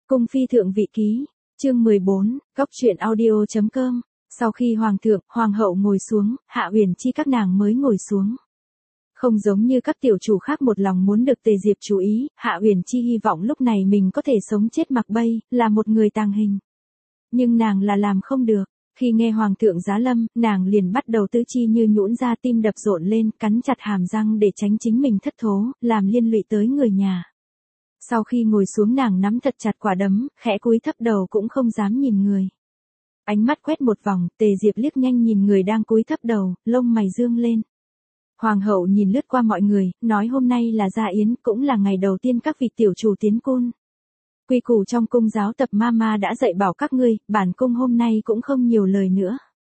Cung phi thượng vị ký, chương 14, góc truyện audio.com. Sau khi hoàng thượng, hoàng hậu ngồi xuống, Hạ Uyển Chi các nàng mới ngồi xuống. Không giống như các tiểu chủ khác một lòng muốn được Tề Diệp chú ý, Hạ Uyển Chi hy vọng lúc này mình có thể sống chết mặc bay, là một người tàng hình. Nhưng nàng là làm không được. Khi nghe hoàng thượng giá lâm, nàng liền bắt đầu tứ chi như nhũn ra, tim đập rộn lên, cắn chặt hàm răng để tránh chính mình thất thố, làm liên lụy tới người nhà. Sau khi ngồi xuống nàng nắm thật chặt quả đấm, khẽ cúi thấp đầu cũng không dám nhìn người. Ánh mắt quét một vòng, Tề Diệp liếc nhanh nhìn người đang cúi thấp đầu, lông mày dương lên. Hoàng hậu nhìn lướt qua mọi người, nói hôm nay là gia yến, cũng là ngày đầu tiên các vị tiểu chủ tiến cung. Quy củ trong cung giáo tập mama đã dạy bảo các ngươi, bản cung hôm nay cũng không nhiều lời nữa.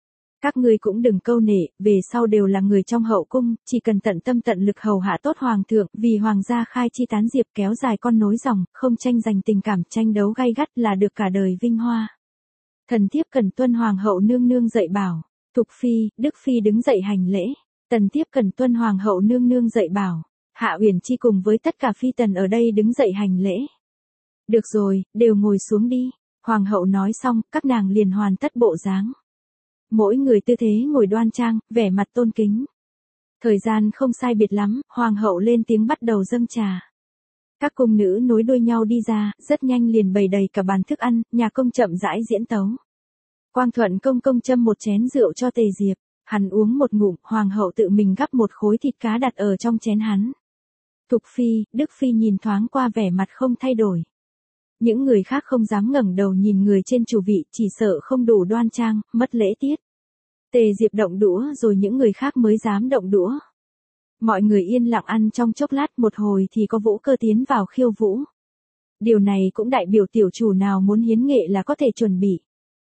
Các ngươi cũng đừng câu nệ, về sau đều là người trong hậu cung, chỉ cần tận tâm tận lực hầu hạ tốt hoàng thượng, vì hoàng gia khai chi tán diệp kéo dài con nối dòng, không tranh giành tình cảm, tranh đấu gay gắt là được cả đời vinh hoa. Thần thiếp cần tuân hoàng hậu nương nương dạy bảo. Thục phi, Đức phi đứng dậy hành lễ. Tần thiếp cần tuân hoàng hậu nương nương dạy bảo. Hạ Uyển Chi cùng với tất cả phi tần ở đây đứng dậy hành lễ. Được rồi, đều ngồi xuống đi. Hoàng hậu nói xong, các nàng liền hoàn tất bộ dáng. Mỗi người tư thế ngồi đoan trang, vẻ mặt tôn kính. Thời gian không sai biệt lắm, hoàng hậu lên tiếng bắt đầu dâng trà. Các cung nữ nối đuôi nhau đi ra, rất nhanh liền bày đầy cả bàn thức ăn, nhà công chậm rãi diễn tấu. Quang Thuận công công châm một chén rượu cho Tề Diệp, hắn uống một ngụm, hoàng hậu tự mình gắp một khối thịt cá đặt ở trong chén hắn. Thục phi, Đức phi nhìn thoáng qua vẻ mặt không thay đổi. Những người khác không dám ngẩng đầu nhìn người trên chủ vị, chỉ sợ không đủ đoan trang, mất lễ tiết. Tề Diệp động đũa rồi những người khác mới dám động đũa. Mọi người yên lặng ăn trong chốc lát, một hồi thì có Vũ Cơ tiến vào khiêu vũ. Điều này cũng đại biểu tiểu chủ nào muốn hiến nghệ là có thể chuẩn bị.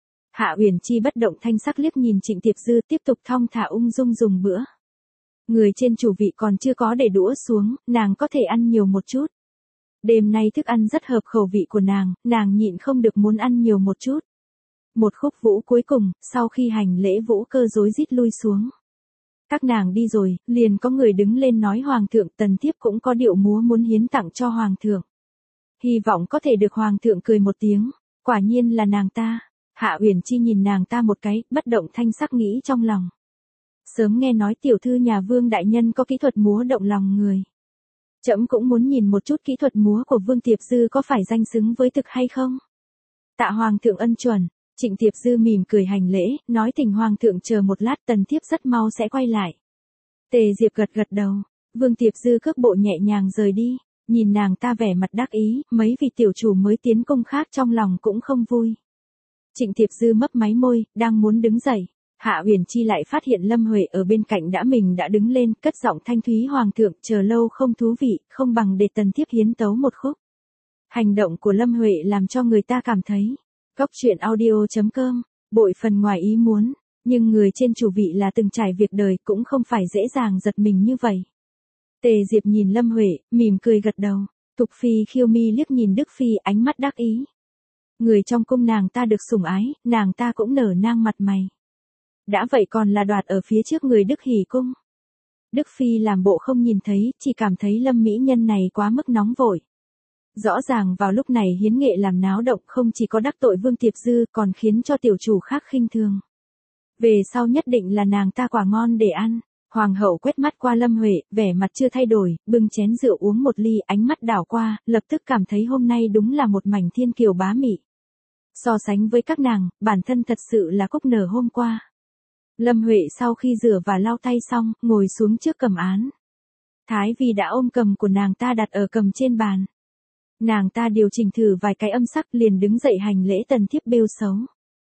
Hạ Uyển Chi bất động thanh sắc liếc nhìn Trịnh Tiệp Dư tiếp tục thong thả ung dung dùng bữa. Người trên chủ vị còn chưa có để đũa xuống, nàng có thể ăn nhiều một chút. Đêm nay thức ăn rất hợp khẩu vị của nàng nhịn không được muốn ăn nhiều một chút. Một khúc vũ cuối cùng, sau khi hành lễ Vũ Cơ rối rít lui xuống. Các nàng đi rồi, liền có người đứng lên nói hoàng thượng, tần thiếp cũng có điệu múa muốn hiến tặng cho hoàng thượng. Hy vọng có thể được hoàng thượng cười một tiếng, quả nhiên là nàng ta. Hạ Uyển Chi nhìn nàng ta một cái, bất động thanh sắc nghĩ trong lòng. Sớm nghe nói tiểu thư nhà Vương đại nhân có kỹ thuật múa động lòng người. Trẫm cũng muốn nhìn một chút kỹ thuật múa của Vương Tiệp Dư có phải danh xứng với thực hay không. Tạ hoàng thượng ân chuẩn. Trịnh Tiệp Dư mỉm cười hành lễ, nói thỉnh hoàng thượng chờ một lát, tần thiếp rất mau sẽ quay lại. Tề Diệp gật gật đầu, Vương Tiệp Dư cước bộ nhẹ nhàng rời đi, nhìn nàng ta vẻ mặt đắc ý, mấy vị tiểu chủ mới tiến cung khác trong lòng cũng không vui. Trịnh Tiệp Dư mấp máy môi, đang muốn đứng dậy, Hạ Uyển Chi lại phát hiện Lâm Huệ ở bên cạnh mình đã đứng lên, cất giọng thanh thúy, hoàng thượng chờ lâu không thú vị, không bằng để tần thiếp hiến tấu một khúc. Hành động của Lâm Huệ làm cho người ta cảm thấy góc truyện audio.com, bội phần ngoài ý muốn, nhưng người trên chủ vị là từng trải việc đời cũng không phải dễ dàng giật mình như vậy. Tề Diệp nhìn Lâm Huệ, mỉm cười gật đầu, Thục phi khiêu mi liếc nhìn Đức phi, ánh mắt đắc ý. Người trong cung nàng ta được sủng ái, nàng ta cũng nở nang mặt mày. Đã vậy còn là đoạt ở phía trước người Đức Hỉ cung. Đức phi làm bộ không nhìn thấy, chỉ cảm thấy Lâm mỹ nhân này quá mức nóng vội. Rõ ràng vào lúc này hiến nghệ làm náo động, không chỉ có đắc tội Vương Tiệp Dư còn khiến cho tiểu chủ khác khinh thường. Về sau nhất định là nàng ta quả ngon để ăn. Hoàng hậu quét mắt qua Lâm Huệ, vẻ mặt chưa thay đổi, bưng chén rượu uống một ly, ánh mắt đảo qua, lập tức cảm thấy hôm nay đúng là một mảnh thiên kiều bá mị. So sánh với các nàng, bản thân thật sự là cúc nở hôm qua. Lâm Huệ sau khi rửa và lau tay xong, ngồi xuống trước cầm án. Thái Vi đã ôm cầm của nàng ta đặt ở cầm trên bàn. Nàng ta điều chỉnh thử vài cái âm sắc liền đứng dậy hành lễ, tần thiếp bêu xấu.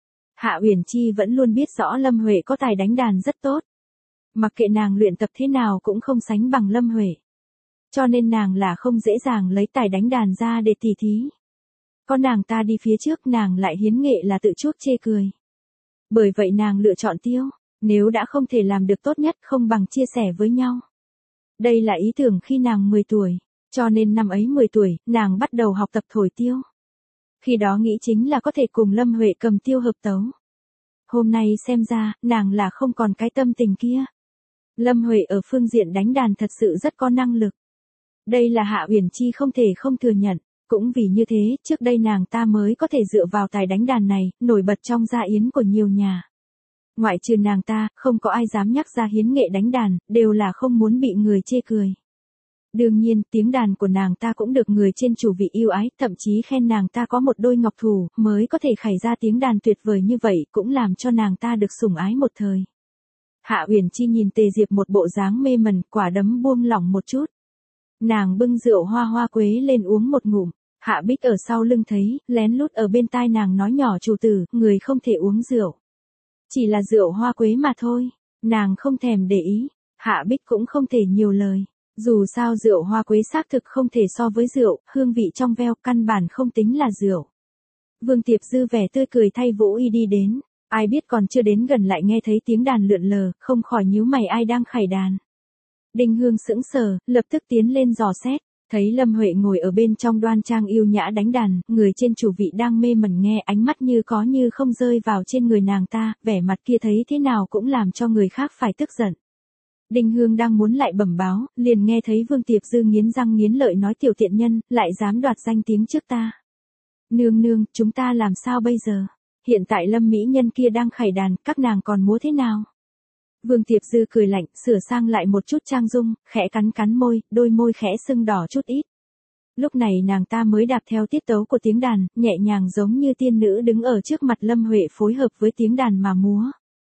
Hạ Uyển Chi vẫn luôn biết rõ Lâm Huệ có tài đánh đàn rất tốt. Mặc kệ nàng luyện tập thế nào cũng không sánh bằng Lâm Huệ. Cho nên nàng là không dễ dàng lấy tài đánh đàn ra để tỉ thí. Có nàng ta đi phía trước nàng lại hiến nghệ là tự chuốc chê cười. Bởi vậy nàng lựa chọn tiêu, nếu đã không thể làm được tốt nhất không bằng chia sẻ với nhau. Đây là ý tưởng khi nàng 10 tuổi. Cho nên năm ấy 10 tuổi, nàng bắt đầu học tập thổi tiêu. Khi đó nghĩ chính là có thể cùng Lâm Huệ cầm tiêu hợp tấu. Hôm nay xem ra, nàng là không còn cái tâm tình kia. Lâm Huệ ở phương diện đánh đàn thật sự rất có năng lực. Đây là Hạ Uyển Chi không thể không thừa nhận. Cũng vì như thế, trước đây nàng ta mới có thể dựa vào tài đánh đàn này, nổi bật trong gia yến của nhiều nhà. Ngoại trừ nàng ta, không có ai dám nhắc ra hiến nghệ đánh đàn, đều là không muốn bị người chê cười. Đương nhiên, tiếng đàn của nàng ta cũng được người trên chủ vị yêu ái, thậm chí khen nàng ta có một đôi ngọc thủ, mới có thể khải ra tiếng đàn tuyệt vời như vậy, cũng làm cho nàng ta được sủng ái một thời. Hạ Uyển Chi nhìn Tề Diệp một bộ dáng mê mẩn, quả đấm buông lỏng một chút. Nàng bưng rượu hoa hoa quế lên uống một ngụm. Hạ Bích ở sau lưng thấy, lén lút ở bên tai nàng nói nhỏ, chủ tử, người không thể uống rượu. Chỉ là rượu hoa quế mà thôi. Nàng không thèm để ý. Hạ Bích cũng không thể nhiều lời. Dù sao rượu hoa quế xác thực không thể so với rượu, hương vị trong veo, căn bản không tính là rượu. Vương Tiệp Dư vẻ tươi cười thay Vũ Y đi đến. Ai biết còn chưa đến gần lại nghe thấy tiếng đàn lượn lờ, không khỏi nhíu mày, ai đang khải đàn. Đinh Hương sững sờ, lập tức tiến lên dò xét. Thấy Lâm Huệ ngồi ở bên trong đoan trang yêu nhã đánh đàn, người trên chủ vị đang mê mẩn nghe, ánh mắt như có như không rơi vào trên người nàng ta, vẻ mặt kia thấy thế nào cũng làm cho người khác phải tức giận. Đinh Hương đang muốn lại bẩm báo, liền nghe thấy Vương Tiệp Dư nghiến răng nghiến lợi nói, tiểu tiện nhân, lại dám đoạt danh tiếng trước ta. Nương nương, chúng ta làm sao bây giờ? Hiện tại Lâm mỹ nhân kia đang khải đàn, các nàng còn múa thế nào? Vương Tiệp Dư cười lạnh, sửa sang lại một chút trang dung, khẽ cắn cắn môi, đôi môi khẽ sưng đỏ chút ít. Lúc này nàng ta mới đạp theo tiết tấu của tiếng đàn, nhẹ nhàng giống như tiên nữ đứng ở trước mặt Lâm Huệ phối hợp với tiếng đàn mà múa.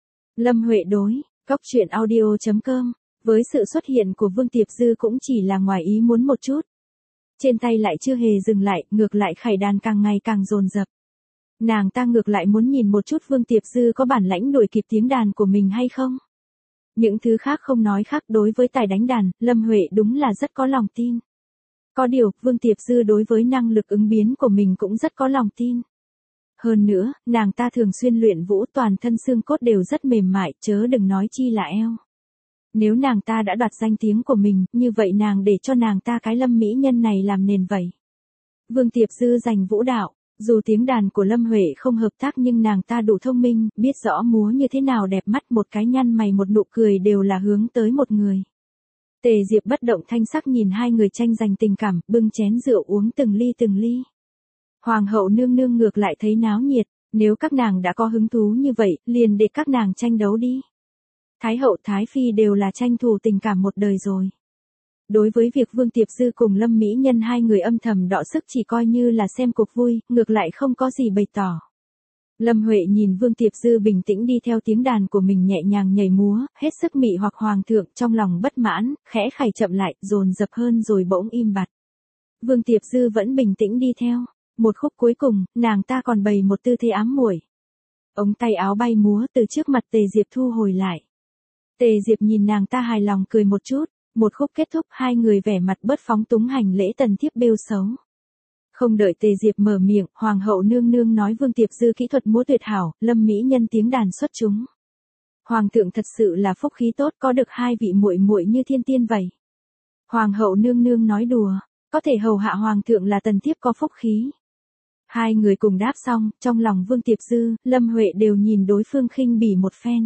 Lâm Huệ đối, Cóc Truyện Audio.com, với sự xuất hiện của Vương Tiệp Dư cũng chỉ là ngoài ý muốn một chút. Trên tay lại chưa hề dừng lại, ngược lại khải đàn càng ngày càng dồn dập. Nàng ta ngược lại muốn nhìn một chút Vương Tiệp Dư có bản lãnh đuổi kịp tiếng đàn của mình hay không. Những thứ khác không nói khác, đối với tài đánh đàn, Lâm Huệ đúng là rất có lòng tin. Có điều, Vương Tiệp Dư đối với năng lực ứng biến của mình cũng rất có lòng tin. Hơn nữa, nàng ta thường xuyên luyện vũ, toàn thân xương cốt đều rất mềm mại, chớ đừng nói chi là eo. Nếu nàng ta đã đoạt danh tiếng của mình, như vậy nàng để cho nàng ta cái Lâm mỹ nhân này làm nền vậy. Vương Tiệp Dư giành vũ đạo. Dù tiếng đàn của Lâm Huệ không hợp tác nhưng nàng ta đủ thông minh, biết rõ múa như thế nào đẹp mắt, một cái nhăn mày một nụ cười đều là hướng tới một người. Tề Diệp bất động thanh sắc nhìn hai người tranh giành tình cảm, bưng chén rượu uống từng ly từng ly. Hoàng hậu nương nương ngược lại thấy náo nhiệt, nếu các nàng đã có hứng thú như vậy, liền để các nàng tranh đấu đi. Thái hậu Thái phi đều là tranh thủ tình cảm một đời rồi. Đối với việc Vương Tiệp Dư cùng Lâm mỹ nhân hai người âm thầm đọ sức chỉ coi như là xem cuộc vui, ngược lại không có gì bày tỏ. Lâm Huệ nhìn Vương Tiệp Dư bình tĩnh đi theo tiếng đàn của mình nhẹ nhàng nhảy múa, hết sức mị hoặc hoàng thượng, trong lòng bất mãn, khẽ khải chậm lại, dồn dập hơn rồi bỗng im bặt. Vương Tiệp Dư vẫn bình tĩnh đi theo. Một khúc cuối cùng, nàng ta còn bày một tư thế ám muội. Ống tay áo bay múa từ trước mặt Tề Diệp thu hồi lại. Tề Diệp nhìn nàng ta hài lòng cười một chút. Một khúc kết thúc, hai người vẻ mặt bớt phóng túng hành lễ tần thiếp bêu xấu. Không đợi Tề Diệp mở miệng, Hoàng hậu nương nương nói Vương Tiệp Dư kỹ thuật múa tuyệt hảo, Lâm mỹ nhân tiếng đàn xuất chúng. Hoàng thượng thật sự là phúc khí tốt, có được hai vị muội muội như thiên tiên vậy. Hoàng hậu nương nương nói đùa, có thể hầu hạ hoàng thượng là tần thiếp có phúc khí. Hai người cùng đáp xong, trong lòng Vương Tiệp Dư, Lâm Huệ đều nhìn đối phương khinh bỉ một phen.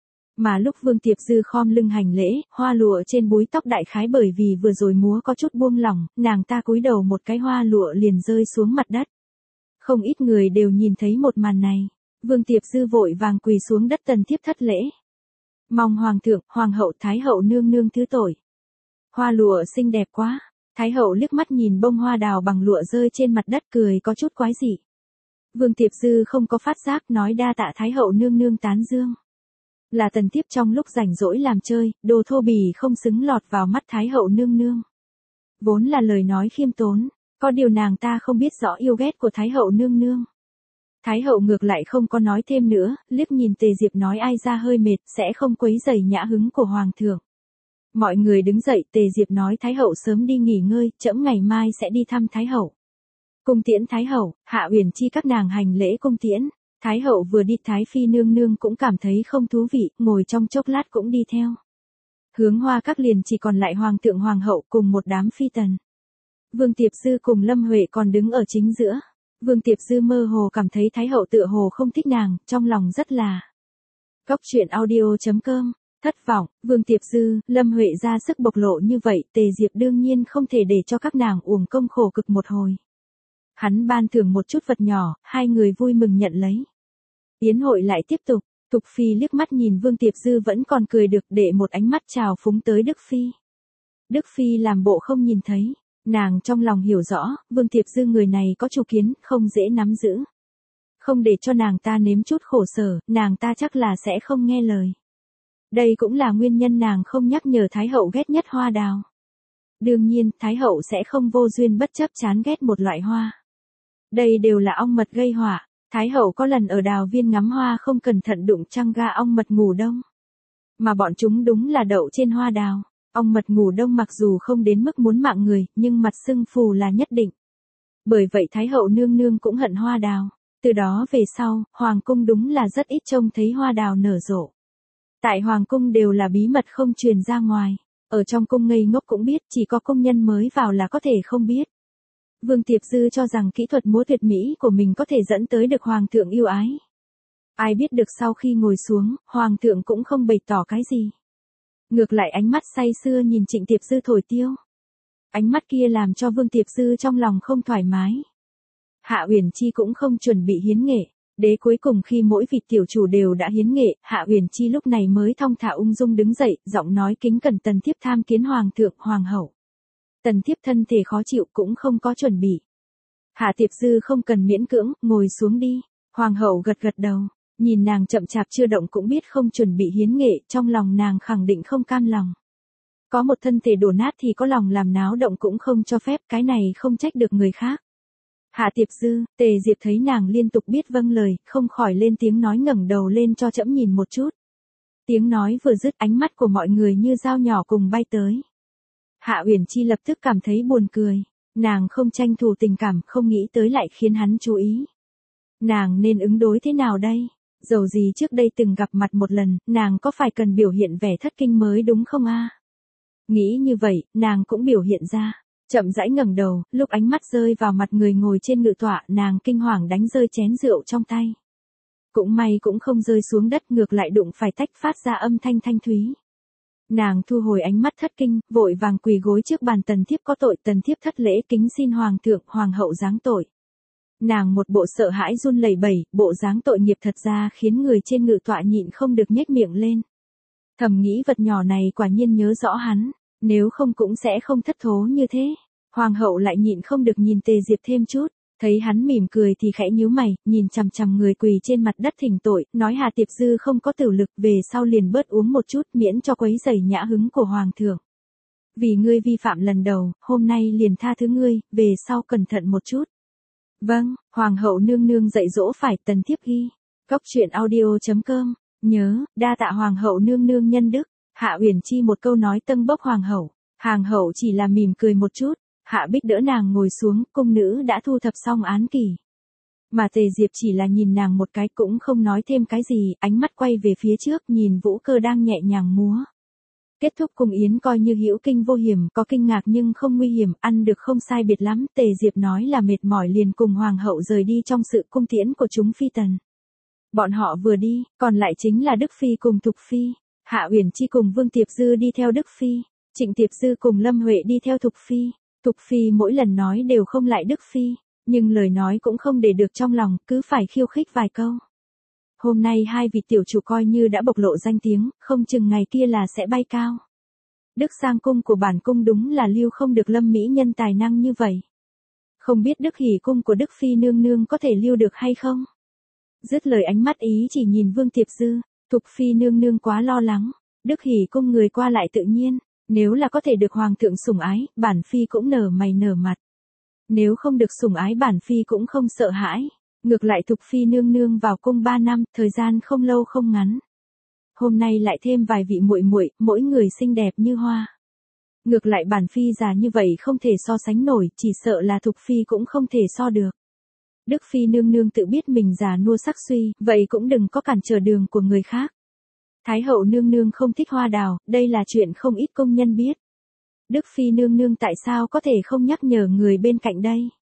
Mà lúc Vương Tiệp Dư khom lưng hành lễ, hoa lụa trên búi tóc đại khái bởi vì vừa rồi múa có chút buông lỏng, nàng ta cúi đầu một cái hoa lụa liền rơi xuống mặt đất. Không ít người đều nhìn thấy một màn này. Vương Tiệp Dư vội vàng quỳ xuống đất tần thiếp thất lễ. Mong hoàng thượng, hoàng hậu, thái hậu nương nương thứ tội. Hoa lụa xinh đẹp quá. Thái hậu liếc mắt nhìn bông hoa đào bằng lụa rơi trên mặt đất cười có chút quái dị. Vương Tiệp Dư không có phát giác nói đa tạ thái hậu nương nương tán dương. Là tần thiếp trong lúc rảnh rỗi làm chơi, đồ thô bỉ không xứng lọt vào mắt thái hậu nương nương. Vốn là lời nói khiêm tốn, có điều nàng ta không biết rõ yêu ghét của thái hậu nương nương. Thái hậu ngược lại không có nói thêm nữa, liếc nhìn Tề Diệp nói ai ra hơi mệt, sẽ không quấy rầy nhã hứng của hoàng thượng. Mọi người đứng dậy, Tề Diệp nói thái hậu sớm đi nghỉ ngơi, trẫm ngày mai sẽ đi thăm thái hậu. Cung tiễn thái hậu, Hạ Uyển Chi các nàng hành lễ cung tiễn. Thái hậu vừa đi, Thái phi nương nương cũng cảm thấy không thú vị, ngồi trong chốc lát cũng đi theo. Hướng Hoa Các liền chỉ còn lại hoàng thượng hoàng hậu cùng một đám phi tần. Vương Tiệp Dư cùng Lâm Huệ còn đứng ở chính giữa. Vương Tiệp Dư mơ hồ cảm thấy thái hậu tựa hồ không thích nàng, trong lòng rất là. Cóc Truyện Audio.com, thất vọng, Vương Tiệp Dư, Lâm Huệ ra sức bộc lộ như vậy, Tề Diệp đương nhiên không thể để cho các nàng uổng công khổ cực một hồi. Hắn ban thưởng một chút vật nhỏ, hai người vui mừng nhận lấy. Yến hội lại tiếp tục, Thục Phi liếc mắt nhìn Vương Tiệp Dư vẫn còn cười được để một ánh mắt chào phúng tới Đức Phi. Đức Phi làm bộ không nhìn thấy, nàng trong lòng hiểu rõ, Vương Tiệp Dư người này có chủ kiến, không dễ nắm giữ. Không để cho nàng ta nếm chút khổ sở, nàng ta chắc là sẽ không nghe lời. Đây cũng là nguyên nhân nàng không nhắc nhở Thái hậu ghét nhất hoa đào. Đương nhiên, Thái hậu sẽ không vô duyên bất chấp chán ghét một loại hoa. Đây đều là ong mật gây họa. Thái hậu có lần ở đào viên ngắm hoa không cẩn thận đụng trăng ga ong mật ngủ đông. Mà bọn chúng đúng là đậu trên hoa đào. Ong mật ngủ đông mặc dù không đến mức muốn mạng người, nhưng mặt sưng phù là nhất định. Bởi vậy Thái hậu nương nương cũng hận hoa đào. Từ đó về sau, Hoàng cung đúng là rất ít trông thấy hoa đào nở rộ. Tại Hoàng cung đều là bí mật không truyền ra ngoài. Ở trong cung ngây ngốc cũng biết, chỉ có công nhân mới vào là có thể không biết. Vương Tiệp Dư cho rằng kỹ thuật múa tuyệt mỹ của mình có thể dẫn tới được Hoàng thượng yêu ái. Ai biết được sau khi ngồi xuống, Hoàng thượng cũng không bày tỏ cái gì. Ngược lại ánh mắt say sưa nhìn Trịnh Tiệp Dư thổi tiêu. Ánh mắt kia làm cho Vương Tiệp Dư trong lòng không thoải mái. Hạ Uyển Chi cũng không chuẩn bị hiến nghệ. Đế cuối cùng khi mỗi vị tiểu chủ đều đã hiến nghệ, Hạ Uyển Chi lúc này mới thong thả ung dung đứng dậy, giọng nói kính cẩn tần thiếp tham kiến Hoàng thượng, Hoàng hậu. Tần thiếp thân thể khó chịu cũng không có chuẩn bị. Hạ Tiệp Dư không cần miễn cưỡng, ngồi xuống đi. Hoàng hậu gật gật đầu, nhìn nàng chậm chạp chưa động cũng biết không chuẩn bị hiến nghệ, trong lòng nàng khẳng định không cam lòng. Có một thân thể đổ nát thì có lòng làm náo động cũng không cho phép, cái này không trách được người khác. Hạ Tiệp Dư, Tề Diệp thấy nàng liên tục biết vâng lời, không khỏi lên tiếng nói ngẩng đầu lên cho trẫm nhìn một chút. Tiếng nói vừa dứt ánh mắt của mọi người như dao nhỏ cùng bay tới. Hạ Uyển Chi lập tức cảm thấy buồn cười, nàng không tranh thủ tình cảm, không nghĩ tới lại khiến hắn chú ý. Nàng nên ứng đối thế nào đây? Dầu gì trước đây từng gặp mặt một lần, nàng có phải cần biểu hiện vẻ thất kinh mới đúng không a? Nghĩ như vậy, nàng cũng biểu hiện ra. Chậm rãi ngẩng đầu, lúc ánh mắt rơi vào mặt người ngồi trên ngự tọa, nàng kinh hoàng đánh rơi chén rượu trong tay. Cũng may cũng không rơi xuống đất, ngược lại đụng phải tách phát ra âm thanh thanh thúy. Nàng thu hồi ánh mắt thất kinh, vội vàng quỳ gối trước bàn tần thiếp có tội, tần thiếp thất lễ kính xin Hoàng thượng, Hoàng hậu giáng tội. Nàng một bộ sợ hãi run lẩy bẩy, bộ dáng tội nghiệp thật ra khiến người trên ngự tọa nhịn không được nhếch miệng lên. Thầm nghĩ vật nhỏ này quả nhiên nhớ rõ hắn, nếu không cũng sẽ không thất thố như thế. Hoàng hậu lại nhịn không được nhìn Tề Diệp thêm chút, thấy hắn mỉm cười thì khẽ nhíu mày, nhìn chằm chằm người quỳ trên mặt đất thỉnh tội, nói Hà Tiệp Dư không có tử lực, về sau liền bớt uống một chút miễn cho quấy rầy nhã hứng của Hoàng thượng. Vì ngươi vi phạm lần đầu, hôm nay liền tha thứ ngươi, về sau cẩn thận một chút. Vâng, Hoàng hậu nương nương dạy dỗ phải, tần thiếp ghi. Cốc truyện audio.com, nhớ, đa tạ Hoàng hậu nương nương nhân đức. Hạ Uyển Chi một câu nói tâng bốc Hoàng hậu, Hàng hậu chỉ là mỉm cười một chút, Hạ Bích đỡ nàng ngồi xuống, cung nữ đã thu thập xong án kỷ. Mà Tề Diệp chỉ là nhìn nàng một cái cũng không nói thêm cái gì, ánh mắt quay về phía trước nhìn Vũ Cơ đang nhẹ nhàng múa. Kết thúc cung yến coi như hữu kinh vô hiểm, có kinh ngạc nhưng không nguy hiểm, ăn được không sai biệt lắm, Tề Diệp nói là mệt mỏi liền cùng Hoàng hậu rời đi trong sự cung tiễn của chúng phi tần. Bọn họ vừa đi, còn lại chính là Đức Phi cùng Thục Phi. Hạ Uyển Chi cùng Vương Tiệp Dư đi theo Đức Phi, Trịnh Tiệp Dư cùng Lâm Huệ đi theo Thục Phi. Thục Phi mỗi lần nói đều không lại Đức Phi, nhưng lời nói cũng không để được trong lòng, cứ phải khiêu khích vài câu. Hôm nay hai vị tiểu chủ coi như đã bộc lộ danh tiếng, không chừng ngày kia là sẽ bay cao. Đức Sang cung của bản cung đúng là lưu không được Lâm mỹ nhân tài năng như vậy. Không biết Đức Hỉ cung của Đức Phi nương nương có thể lưu được hay không? Dứt lời ánh mắt ý chỉ nhìn Vương Tiệp Dư. Thục Phi nương nương quá lo lắng, Đức Hỉ cung người qua lại tự nhiên, nếu là có thể được Hoàng thượng sủng ái, bản Phi cũng nở mày nở mặt. Nếu không được sủng ái bản Phi cũng không sợ hãi, ngược lại Thục Phi nương nương vào cung 3 năm, thời gian không lâu không ngắn. Hôm nay lại thêm vài vị muội muội, mỗi người xinh đẹp như hoa. Ngược lại bản Phi già như vậy không thể so sánh nổi, chỉ sợ là Thục Phi cũng không thể so được. Đức Phi nương nương tự biết mình già nua sắc suy, vậy cũng đừng có cản trở đường của người khác. Thái hậu nương nương không thích hoa đào, đây là chuyện không ít công nhân biết. Đức Phi nương nương tại sao có thể không nhắc nhở người bên cạnh đây?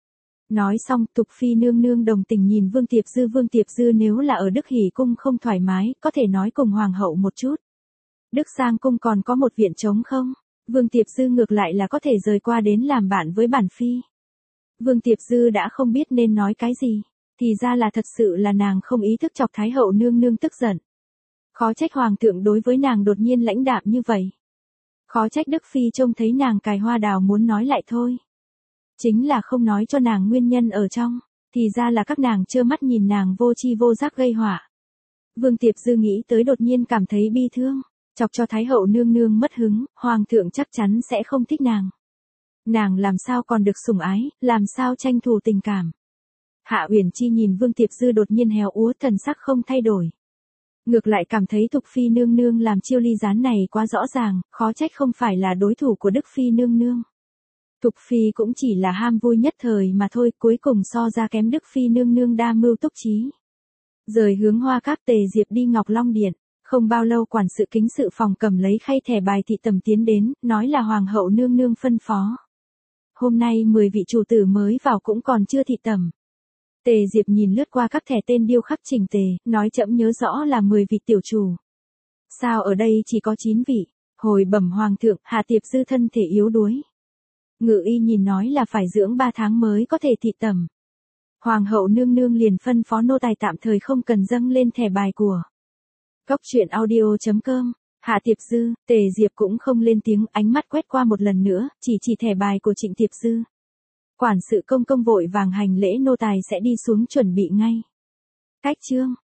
Nói xong, Thục Phi nương nương đồng tình nhìn Vương Tiệp Dư. Vương Tiệp Dư nếu là ở Đức Hỉ cung không thoải mái, có thể nói cùng Hoàng hậu một chút. Đức Sang cung còn có một viện trống không? Vương Tiệp Dư ngược lại là có thể rời qua đến làm bạn với bản Phi. Vương Tiệp Dư đã không biết nên nói cái gì. Thì ra là thật sự là nàng không ý thức chọc Thái hậu nương nương tức giận. Khó trách hoàng thượng đối với nàng đột nhiên lãnh đạm như vậy. Khó trách Đức Phi trông thấy nàng cài hoa đào muốn nói lại thôi. Chính là không nói cho nàng nguyên nhân ở trong. Thì ra là các nàng trơ mắt nhìn nàng vô tri vô giác gây họa. Vương Tiệp Dư nghĩ tới đột nhiên cảm thấy bi thương. Chọc cho Thái hậu nương nương mất hứng, hoàng thượng chắc chắn sẽ không thích nàng. Nàng làm sao còn được sủng ái, làm sao tranh thủ tình cảm. Hạ Uyển Chi nhìn Vương Tiệp Dư đột nhiên héo úa, thần sắc không thay đổi. Ngược lại cảm thấy Thục Phi nương nương làm chiêu ly gián này quá rõ ràng, khó trách không phải là đối thủ của Đức Phi nương nương. Thục Phi cũng chỉ là ham vui nhất thời mà thôi, cuối cùng so ra kém Đức Phi nương nương đa mưu túc trí. Rời hướng Hoa Cáp Tề Diệp đi Ngọc Long Điện, không bao lâu quản sự kính sự phòng cầm lấy khay thẻ bài thị tầm tiến đến, nói là Hoàng hậu nương nương phân phó. Hôm nay 10 vị chủ tử mới vào cũng còn chưa thị tầm. Tề Diệp nhìn lướt qua các thẻ tên điêu khắc chỉnh tề, nói trẫm nhớ rõ là 10 vị tiểu chủ. Sao ở đây chỉ có 9 vị? Hồi bẩm hoàng thượng, Hạ Tiệp Dư thân thể yếu đuối. Ngự y nhìn nói là phải dưỡng 3 tháng mới có thể thị tầm. Hoàng hậu nương nương liền phân phó nô tài tạm thời không cần dâng lên thẻ bài của. Cốc truyện audio.com. Hạ Tiệp Dư, Tề Diệp cũng không lên tiếng, ánh mắt quét qua một lần nữa, chỉ thẻ bài của Trịnh Tiệp Dư. Quản sự công công vội vàng hành lễ, nô tài sẽ đi xuống chuẩn bị ngay. Cách chương